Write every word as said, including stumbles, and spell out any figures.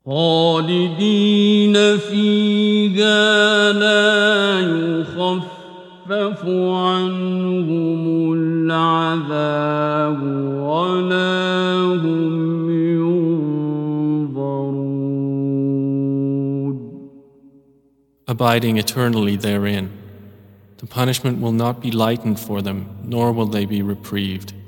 خالدين فيها لا يخفف عنهم العذاب ولا هم ينظرون. Abiding eternally therein, the punishment will not be lightened for them, nor will they be reprieved.